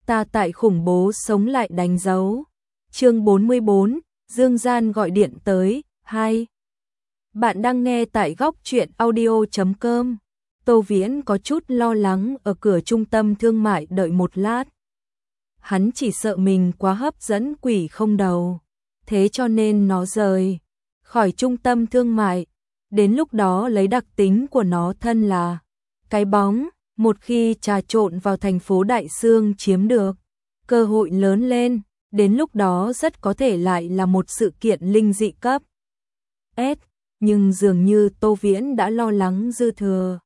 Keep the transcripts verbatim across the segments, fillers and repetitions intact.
ta tại khủng bố sống lại đánh dấu. Chương bốn mươi bốn, Dương Gian gọi điện tới, hai. Bạn đang nghe tại góc truyện audio chấm com. Tô Viễn có chút lo lắng ở cửa trung tâm thương mại đợi một lát. Hắn chỉ sợ mình quá hấp dẫn quỷ không đầu, thế cho nên nó rời khỏi trung tâm thương mại. Đến lúc đó lấy đặc tính của nó thân là cái bóng, một khi trà trộn vào thành phố Đại Sương chiếm được cơ hội lớn lên, đến lúc đó rất có thể lại là một sự kiện linh dị cấp S, nhưng dường như Tô Viễn đã lo lắng dư thừa.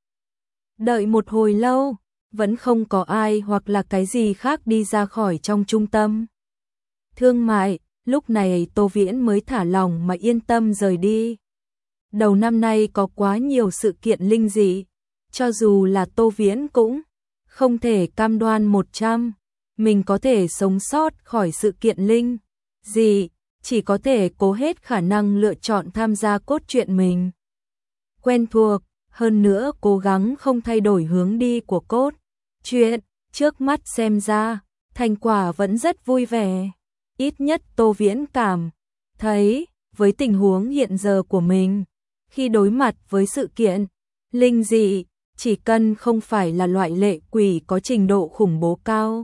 Đợi một hồi lâu, vẫn không có ai hoặc là cái gì khác đi ra khỏi trong trung tâm thương mại, lúc này Tô Viễn mới thả lòng mà yên tâm rời đi. Đầu năm nay có quá nhiều sự kiện linh dị, cho dù là Tô Viễn cũng không thể cam đoan một trăm mình có thể sống sót khỏi sự kiện linh dị, chỉ có thể cố hết khả năng lựa chọn tham gia cốt truyện mình quen thuộc, hơn nữa cố gắng không thay đổi hướng đi của cốt truyện. Trước mắt xem ra, thành quả vẫn rất vui vẻ. Ít nhất Tô Viễn cảm thấy, với tình huống hiện giờ của mình, khi đối mặt với sự kiện linh dị, chỉ cần không phải là loại lệ quỷ có trình độ khủng bố cao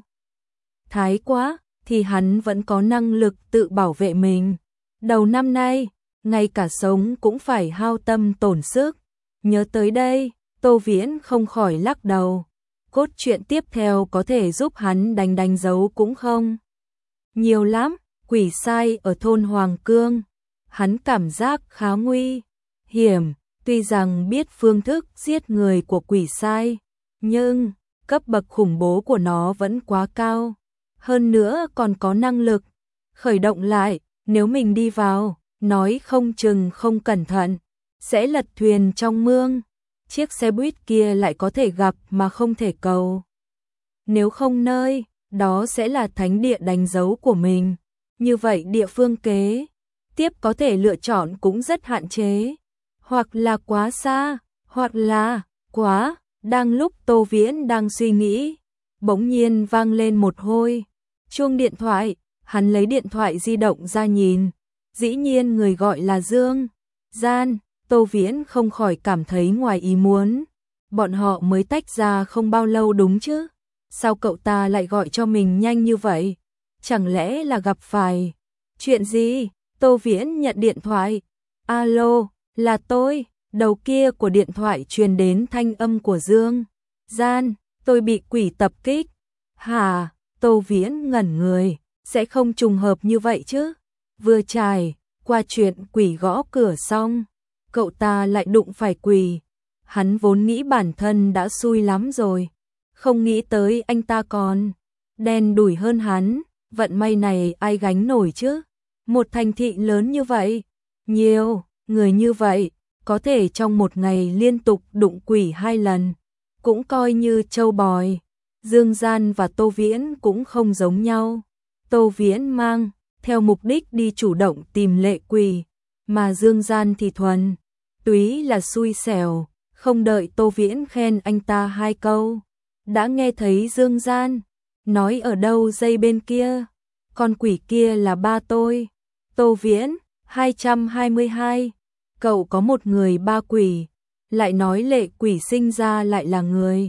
thái quá, thì hắn vẫn có năng lực tự bảo vệ mình. Đầu năm nay, ngay cả sống cũng phải hao tâm tổn sức. Nhớ tới đây, Tô Viễn không khỏi lắc đầu. Cốt truyện tiếp theo có thể giúp hắn đánh đánh dấu cũng không nhiều lắm. Quỷ sai ở thôn Hoàng Cương, hắn cảm giác khá nguy hiểm. Tuy rằng biết phương thức giết người của quỷ sai, nhưng cấp bậc khủng bố của nó vẫn quá cao. Hơn nữa còn có năng lực khởi động lại, nếu mình đi vào, nói không chừng không cẩn thận sẽ lật thuyền trong mương. Chiếc xe buýt kia lại có thể gặp mà không thể cầu. Nếu không nơi, đó sẽ là thánh địa đánh dấu của mình. Như vậy địa phương kế tiếp có thể lựa chọn cũng rất hạn chế. Hoặc là quá xa, hoặc là quá. Đang lúc Tô Viễn đang suy nghĩ, bỗng nhiên vang lên một hồi chuông điện thoại. Hắn lấy điện thoại di động ra nhìn, dĩ nhiên người gọi là Dương Gian. Tô Viễn không khỏi cảm thấy ngoài ý muốn. Bọn họ mới tách ra không bao lâu đúng chứ? Sao cậu ta lại gọi cho mình nhanh như vậy? Chẳng lẽ là gặp phải chuyện gì? Tô Viễn nhận điện thoại. Alo, là tôi. Đầu kia của điện thoại truyền đến thanh âm của Dương Gian. Tôi bị quỷ tập kích. Hả? Tô Viễn ngẩn người. Sẽ không trùng hợp như vậy chứ? Vừa trải qua chuyện quỷ gõ cửa xong, cậu ta lại đụng phải quỷ. Hắn vốn nghĩ bản thân đã xui lắm rồi, không nghĩ tới anh ta còn đen đủi hơn hắn. Vận may này ai gánh nổi chứ? Một thành thị lớn như vậy, nhiều người như vậy, có thể trong một ngày liên tục đụng quỷ hai lần, cũng coi như trâu bòi. Dương Gian và Tô Viễn cũng không giống nhau. Tô Viễn mang theo mục đích đi chủ động tìm lệ quỷ, mà Dương Gian thì thuần túy là xui xẻo. Không đợi Tô Viễn khen anh ta hai câu, đã nghe thấy Dương Gian nói ở đâu dây bên kia, con quỷ kia là ba tôi. Tô Viễn, hai trăm hai mươi hai, cậu có một người ba quỷ, lại nói lệ quỷ sinh ra lại là người,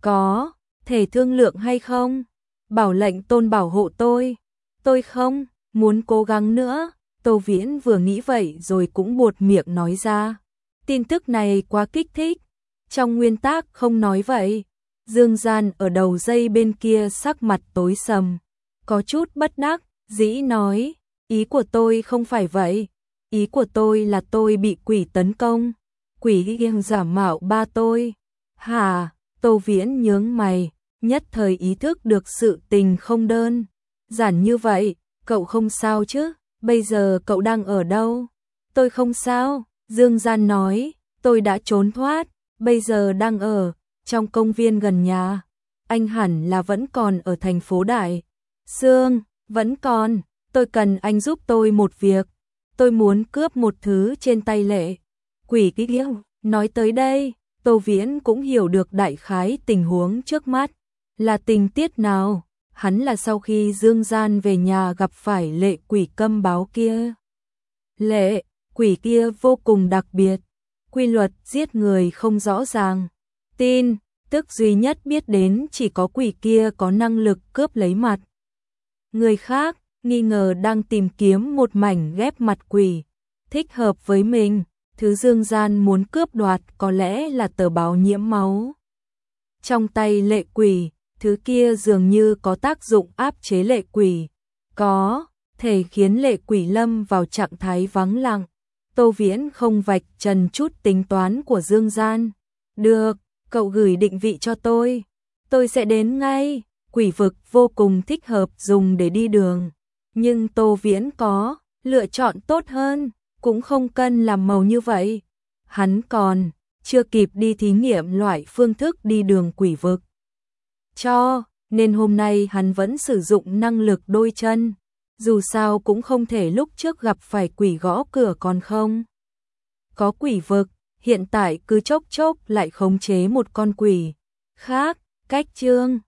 có thể thương lượng hay không? Bảo lệnh tôn bảo hộ tôi, tôi không muốn cố gắng nữa. Tô Viễn vừa nghĩ vậy rồi cũng buột miệng nói ra. Tin tức này quá kích thích, trong nguyên tắc không nói vậy. Dương Gian ở đầu dây bên kia sắc mặt tối sầm, có chút bất đắc dĩ nói, ý của tôi không phải vậy, ý của tôi là tôi bị quỷ tấn công, quỷ ghiêng giả mạo ba tôi. Hả? Tô Viễn nhướng mày, nhất thời ý thức được sự tình không đơn giản như vậy. Cậu không sao chứ? Bây giờ cậu đang ở đâu? Tôi không sao, Dương Gian nói, tôi đã trốn thoát, bây giờ đang ở trong công viên gần nhà. Anh hẳn là vẫn còn ở thành phố Đại Sương. Vẫn còn. Tôi cần anh giúp tôi một việc. Tôi muốn cướp một thứ trên tay lệ quỷ kia. Nói tới đây, Tô Viễn cũng hiểu được đại khái tình huống trước mắt là tình tiết nào. hắn là sau khi Dương Gian về nhà gặp phải lệ quỷ câm báo kia. Lệ quỷ kia vô cùng đặc biệt, quy luật giết người không rõ ràng, tin tức duy nhất biết đến chỉ có quỷ kia có năng lực cướp lấy mặt người khác, nghi ngờ đang tìm kiếm một mảnh ghép mặt quỷ thích hợp với mình. Thứ Dương Gian muốn cướp đoạt có lẽ là tờ báo nhiễm máu trong tay lệ quỷ, thứ kia dường như có tác dụng áp chế lệ quỷ, có thể khiến lệ quỷ lâm vào trạng thái vắng lặng. Tô Viễn không vạch trần chút tính toán của Dương Gian. Được, cậu gửi định vị cho tôi, tôi sẽ đến ngay. Quỷ vực vô cùng thích hợp dùng để đi đường, nhưng Tô Viễn có lựa chọn tốt hơn, cũng không cần làm màu như vậy. Hắn còn chưa kịp đi thí nghiệm loại phương thức đi đường quỷ vực cho, nên hôm nay hắn vẫn sử dụng năng lực đôi chân. Dù sao cũng không thể lúc trước gặp phải quỷ gõ cửa còn không có quỷ vực, hiện tại cứ chốc chốc lại khống chế một con quỷ khác. Cách chương